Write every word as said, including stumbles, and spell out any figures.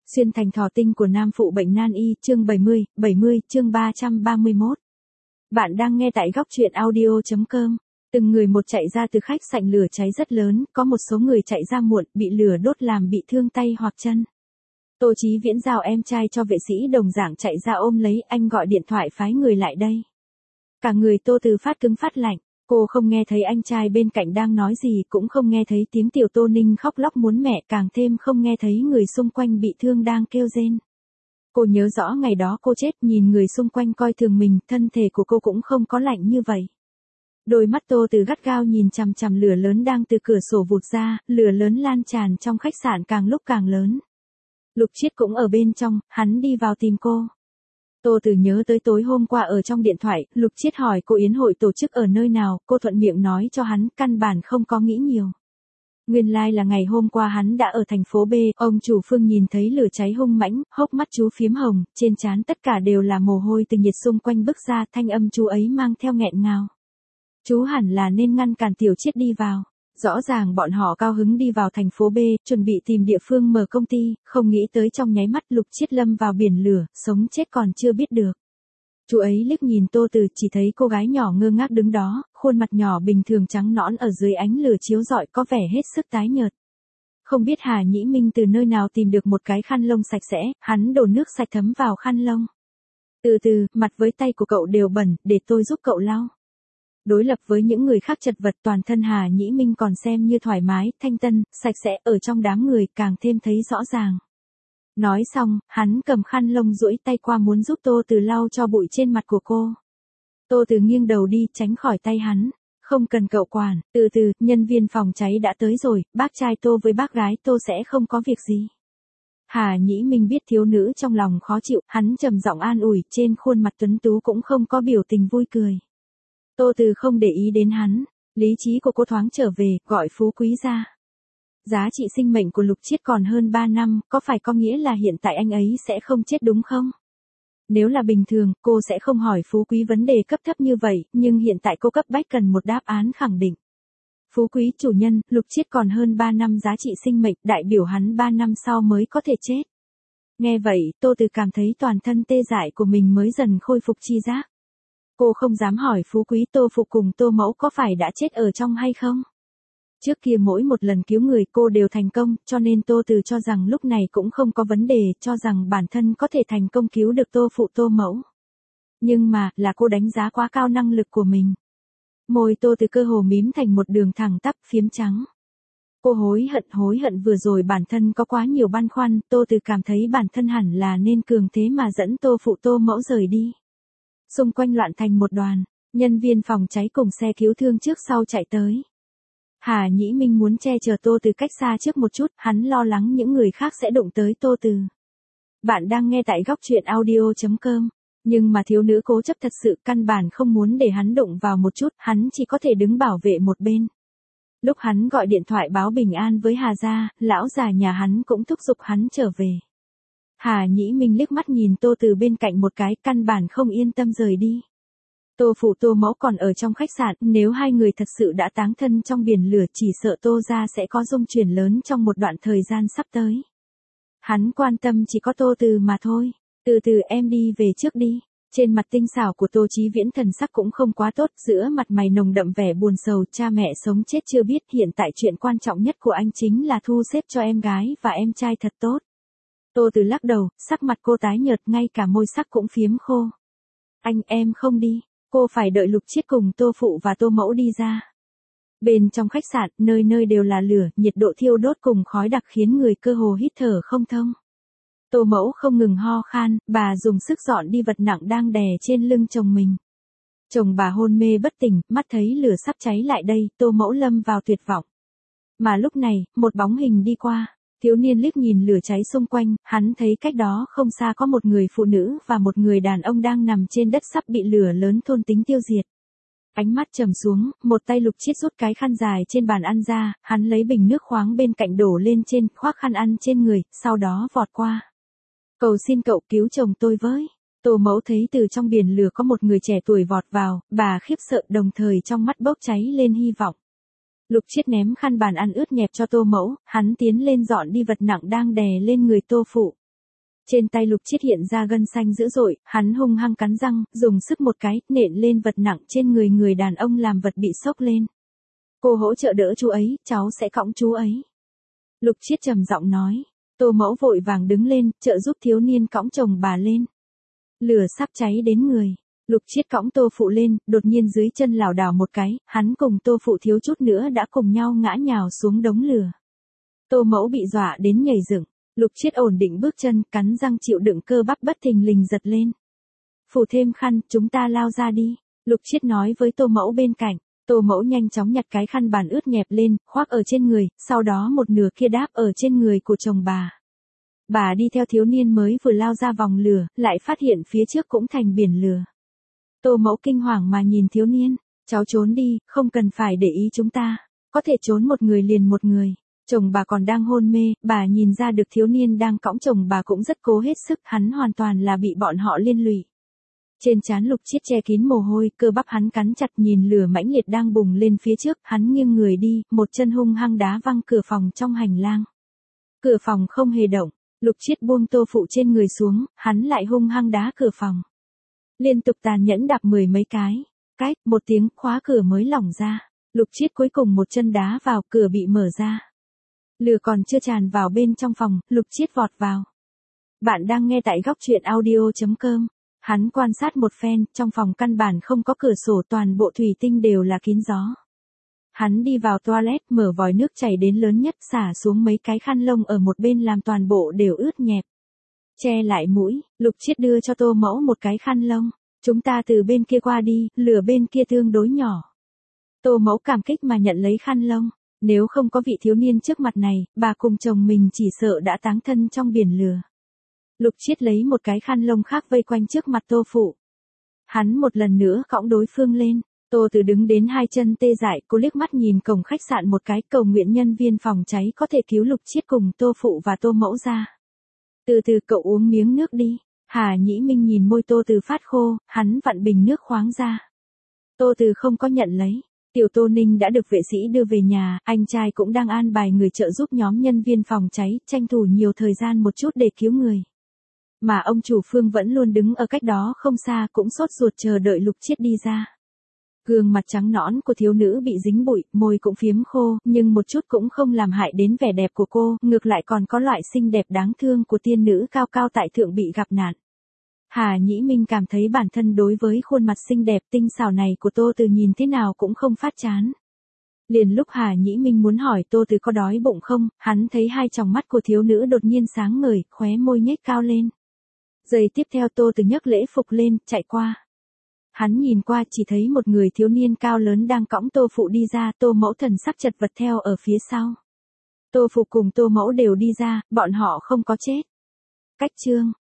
Xuyên thành thọ tinh của nam phụ bệnh nan y, chương bảy mươi, bảy mươi, chương ba trăm ba mươi mốt. Bạn đang nghe tại góc truyện audio chấm com. Từng người một chạy ra từ khách sạn, lửa cháy rất lớn, có một số người chạy ra muộn, bị lửa đốt làm bị thương tay hoặc chân. Tô Chí Viễn giao em trai cho vệ sĩ đồng dạng chạy ra ôm lấy, anh gọi điện thoại phái người lại đây. Cả người Tô Từ phát cứng phát lạnh, cô không nghe thấy anh trai bên cạnh đang nói gì, cũng không nghe thấy tiếng tiểu Tô Ninh khóc lóc muốn mẹ, càng thêm không nghe thấy người xung quanh bị thương đang kêu rên. Cô nhớ rõ ngày đó cô chết, nhìn người xung quanh coi thường mình, thân thể của cô cũng không có lạnh như vậy. Đôi mắt Tô Từ gắt gao nhìn chằm chằm lửa lớn đang từ cửa sổ vụt ra, lửa lớn lan tràn trong khách sạn càng lúc càng lớn. Lục Chiết cũng ở bên trong, hắn đi vào tìm cô. Tô Từ nhớ tới tối hôm qua ở trong điện thoại, Lục Chiết hỏi cô yến hội tổ chức ở nơi nào, cô thuận miệng nói cho hắn, căn bản không có nghĩ nhiều. Nguyên lai like là ngày hôm qua hắn đã ở thành phố B, ông chủ Phương nhìn thấy lửa cháy hung mãnh, hốc mắt chú phiếm hồng, trên trán tất cả đều là mồ hôi từ nhiệt xung quanh bức ra, thanh âm chú ấy mang theo nghẹn ngào. Chú hẳn là nên ngăn cản Tiểu Chiết đi vào. Rõ ràng bọn họ cao hứng đi vào thành phố B, chuẩn bị tìm địa phương mở công ty, không nghĩ tới trong nháy mắt Lục Chiết lâm vào biển lửa, sống chết còn chưa biết được. Chú ấy liếc nhìn Tô Từ, chỉ thấy cô gái nhỏ ngơ ngác đứng đó, khuôn mặt nhỏ bình thường trắng nõn ở dưới ánh lửa chiếu rọi có vẻ hết sức tái nhợt. Không biết Hà Nhĩ Minh từ nơi nào tìm được một cái khăn lông sạch sẽ, hắn đổ nước sạch thấm vào khăn lông. Từ từ, mặt với tay của cậu đều bẩn, để tôi giúp cậu lau. Đối lập với những người khác chật vật, toàn thân Hà Nhĩ Minh còn xem như thoải mái, thanh tân, sạch sẽ, ở trong đám người càng thêm thấy rõ ràng. Nói xong, hắn cầm khăn lông duỗi tay qua muốn giúp Tô Từ lau cho bụi trên mặt của cô. Tô Từ nghiêng đầu đi, tránh khỏi tay hắn. Không cần cậu quản, từ từ, nhân viên phòng cháy đã tới rồi, bác trai Tô với bác gái Tô sẽ không có việc gì. Hà Nhĩ Minh biết thiếu nữ trong lòng khó chịu, hắn trầm giọng an ủi, trên khuôn mặt tuấn tú cũng không có biểu tình vui cười. Tô Từ không để ý đến hắn, lý trí của cô thoáng trở về, gọi Phú Quý ra. Giá trị sinh mệnh của Lục Chiết còn hơn ba năm, có phải có nghĩa là hiện tại anh ấy sẽ không chết đúng không? Nếu là bình thường, cô sẽ không hỏi Phú Quý vấn đề cấp thấp như vậy, nhưng hiện tại cô cấp bách cần một đáp án khẳng định. Phú Quý chủ nhân, Lục Chiết còn hơn ba năm giá trị sinh mệnh, đại biểu hắn ba năm sau mới có thể chết. Nghe vậy, Tô Từ cảm thấy toàn thân tê dại của mình mới dần khôi phục chi giác. Cô không dám hỏi Phú Quý Tô Phụ cùng Tô Mẫu có phải đã chết ở trong hay không. Trước kia mỗi một lần cứu người cô đều thành công, cho nên Tô Từ cho rằng lúc này cũng không có vấn đề, cho rằng bản thân có thể thành công cứu được Tô Phụ Tô Mẫu. Nhưng mà, là cô đánh giá quá cao năng lực của mình. Môi Tô Từ cơ hồ mím thành một đường thẳng tắp phiếm trắng. Cô hối hận hối hận vừa rồi bản thân có quá nhiều băn khoăn, Tô Từ cảm thấy bản thân hẳn là nên cường thế mà dẫn Tô Phụ Tô Mẫu rời đi. Xung quanh loạn thành một đoàn, nhân viên phòng cháy cùng xe cứu thương trước sau chạy tới. Hà Nhĩ Minh muốn che chở Tô Từ cách xa trước một chút, hắn lo lắng những người khác sẽ đụng tới Tô Từ. Bạn đang nghe tại góc truyện audio chấm com, nhưng mà thiếu nữ cố chấp thật sự, căn bản không muốn để hắn đụng vào một chút, hắn chỉ có thể đứng bảo vệ một bên. Lúc hắn gọi điện thoại báo bình an với Hà gia, lão già nhà hắn cũng thúc giục hắn trở về. Hà Nhĩ Minh liếc mắt nhìn Tô Từ bên cạnh một cái, căn bản không yên tâm rời đi. Tô Phụ Tô Mẫu còn ở trong khách sạn, nếu hai người thật sự đã táng thân trong biển lửa chỉ sợ Tô gia sẽ có rung chuyển lớn trong một đoạn thời gian sắp tới. Hắn quan tâm chỉ có Tô Từ mà thôi. Từ từ em đi về trước đi. Trên mặt tinh xảo của Tô Chí Viễn thần sắc cũng không quá tốt, giữa mặt mày nồng đậm vẻ buồn sầu, cha mẹ sống chết chưa biết, hiện tại chuyện quan trọng nhất của anh chính là thu xếp cho em gái và em trai thật tốt. Tô Từ lắc đầu, sắc mặt cô tái nhợt, ngay cả môi sắc cũng phiếm khô. Anh em không đi, cô phải đợi Lục Chiết cùng Tô Phụ và Tô Mẫu đi ra. Bên trong khách sạn, nơi nơi đều là lửa, nhiệt độ thiêu đốt cùng khói đặc khiến người cơ hồ hít thở không thông. Tô Mẫu không ngừng ho khan, bà dùng sức dọn đi vật nặng đang đè trên lưng chồng mình. Chồng bà hôn mê bất tỉnh, mắt thấy lửa sắp cháy lại đây, Tô Mẫu lâm vào tuyệt vọng. Mà lúc này, một bóng hình đi qua. Thiếu niên liếc nhìn lửa cháy xung quanh, hắn thấy cách đó không xa có một người phụ nữ và một người đàn ông đang nằm trên đất sắp bị lửa lớn thôn tính tiêu diệt. Ánh mắt trầm xuống, một tay Lục Chiết rút cái khăn dài trên bàn ăn ra, hắn lấy bình nước khoáng bên cạnh đổ lên trên, khoác khăn ăn trên người, sau đó vọt qua. Cầu xin cậu cứu chồng tôi với. Tô Mẫu thấy từ trong biển lửa có một người trẻ tuổi vọt vào, bà khiếp sợ đồng thời trong mắt bốc cháy lên hy vọng. Lục Chiết ném khăn bàn ăn ướt nhẹp cho Tô Mẫu, hắn tiến lên dọn đi vật nặng đang đè lên người Tô Phụ. Trên tay Lục Chiết hiện ra gân xanh dữ dội, hắn hung hăng cắn răng, dùng sức một cái, nện lên vật nặng trên người người đàn ông làm vật bị sốc lên. Cô hỗ trợ đỡ chú ấy, cháu sẽ cõng chú ấy. Lục Chiết trầm giọng nói. Tô Mẫu vội vàng đứng lên, trợ giúp thiếu niên cõng chồng bà lên. Lửa sắp cháy đến người. Lục Chiết cõng Tô Phụ lên, đột nhiên dưới chân lảo đảo một cái, hắn cùng Tô Phụ thiếu chút nữa đã cùng nhau ngã nhào xuống đống lửa. Tô Mẫu bị dọa đến nhảy dựng. Lục Chiết ổn định bước chân, cắn răng chịu đựng cơ bắp bất thình lình giật lên. Phủ thêm khăn, chúng ta lao ra đi. Lục Chiết nói với Tô Mẫu bên cạnh. Tô Mẫu nhanh chóng nhặt cái khăn bàn ướt nhẹp lên, khoác ở trên người, sau đó một nửa kia đáp ở trên người của chồng bà. Bà đi theo thiếu niên mới vừa lao ra vòng lửa, lại phát hiện phía trước cũng thành biển lửa. Tô Mẫu kinh hoàng mà nhìn thiếu niên. Cháu trốn đi, không cần phải để ý chúng ta. Có thể trốn một người liền một người. Chồng bà còn đang hôn mê, bà nhìn ra được thiếu niên đang cõng chồng bà cũng rất cố hết sức, hắn hoàn toàn là bị bọn họ liên lụy. Trên trán Lục Chiết che kín mồ hôi, cơ bắp hắn cắn chặt nhìn lửa mãnh liệt đang bùng lên phía trước, hắn nghiêng người đi, một chân hung hăng đá văng cửa phòng trong hành lang. Cửa phòng không hề động, Lục Chiết buông Tô Phụ trên người xuống, hắn lại hung hăng đá cửa phòng. Liên tục tàn nhẫn đạp mười mấy cái, cách, một tiếng, khóa cửa mới lỏng ra. Lục Chiết cuối cùng một chân đá vào, cửa bị mở ra. Lửa còn chưa tràn vào bên trong phòng, Lục Chiết vọt vào. Bạn đang nghe tại góc truyện audio chấm com. Hắn quan sát một phen, trong phòng căn bản không có cửa sổ, toàn bộ thủy tinh đều là kín gió. Hắn đi vào toilet, mở vòi nước chảy đến lớn nhất, xả xuống mấy cái khăn lông ở một bên làm toàn bộ đều ướt nhẹp. Che lại mũi, Lục Chiết đưa cho Tô Mẫu một cái khăn lông. Chúng ta từ bên kia qua đi, lửa bên kia tương đối nhỏ. Tô Mẫu cảm kích mà nhận lấy khăn lông. Nếu không có vị thiếu niên trước mặt này, bà cùng chồng mình chỉ sợ đã táng thân trong biển lửa. Lục Chiết lấy một cái khăn lông khác vây quanh trước mặt Tô Phụ. Hắn một lần nữa cõng đối phương lên. Tô Từ đứng đến hai chân tê dại, cô liếc mắt nhìn cổng khách sạn một cái, cầu nguyện nhân viên phòng cháy có thể cứu Lục Chiết cùng Tô Phụ và Tô Mẫu ra. Từ từ cậu uống miếng nước đi. Hà Nhĩ Minh nhìn môi Tô Từ phát khô, hắn vặn bình nước khoáng ra. Tô Từ không có nhận lấy. Tiểu Tô Ninh đã được vệ sĩ đưa về nhà, anh trai cũng đang an bài người trợ giúp nhóm nhân viên phòng cháy, tranh thủ nhiều thời gian một chút để cứu người. Mà ông chủ Phương vẫn luôn đứng ở cách đó không xa, cũng sốt ruột chờ đợi Lục Chiết đi ra. Gương mặt trắng nõn của thiếu nữ bị dính bụi, môi cũng phiếm khô, nhưng một chút cũng không làm hại đến vẻ đẹp của cô, ngược lại còn có loại xinh đẹp đáng thương của tiên nữ cao cao tại thượng bị gặp nạn. Hà Nhĩ Minh cảm thấy bản thân đối với khuôn mặt xinh đẹp tinh xảo này của Tô Từ nhìn thế nào cũng không phát chán. Liền lúc Hà Nhĩ Minh muốn hỏi Tô Từ có đói bụng không, hắn thấy hai tròng mắt của thiếu nữ đột nhiên sáng ngời, khóe môi nhếch cao lên. Giây tiếp theo Tô Từ nhấc lễ phục lên, chạy qua. Hắn nhìn qua chỉ thấy một người thiếu niên cao lớn đang cõng Tô Phụ đi ra, Tô Mẫu thần sắc chật vật theo ở phía sau. Tô Phụ cùng Tô Mẫu đều đi ra, bọn họ không có chết. Cách chương